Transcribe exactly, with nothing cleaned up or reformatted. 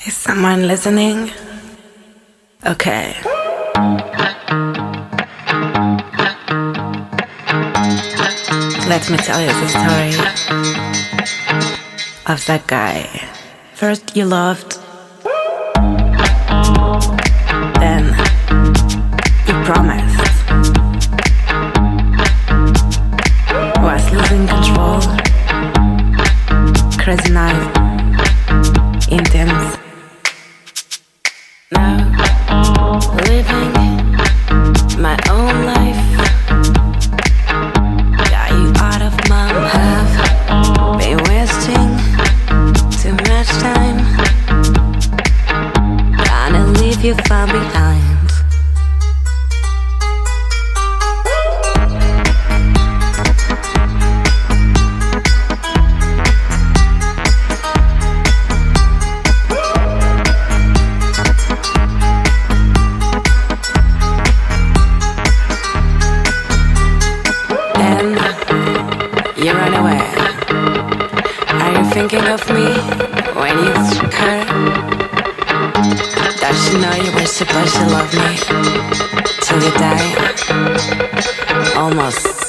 Is someone listening? Okay. Let me tell you the story of that guy. First you loved, then you promised, was losing control, crazy night, intense. Now living my own life, got you out of my have been wasting too much time, gonna leave you far behind. You run away. Are you thinking of me when you took her? Does she know you were supposed to love me till you die? Almost.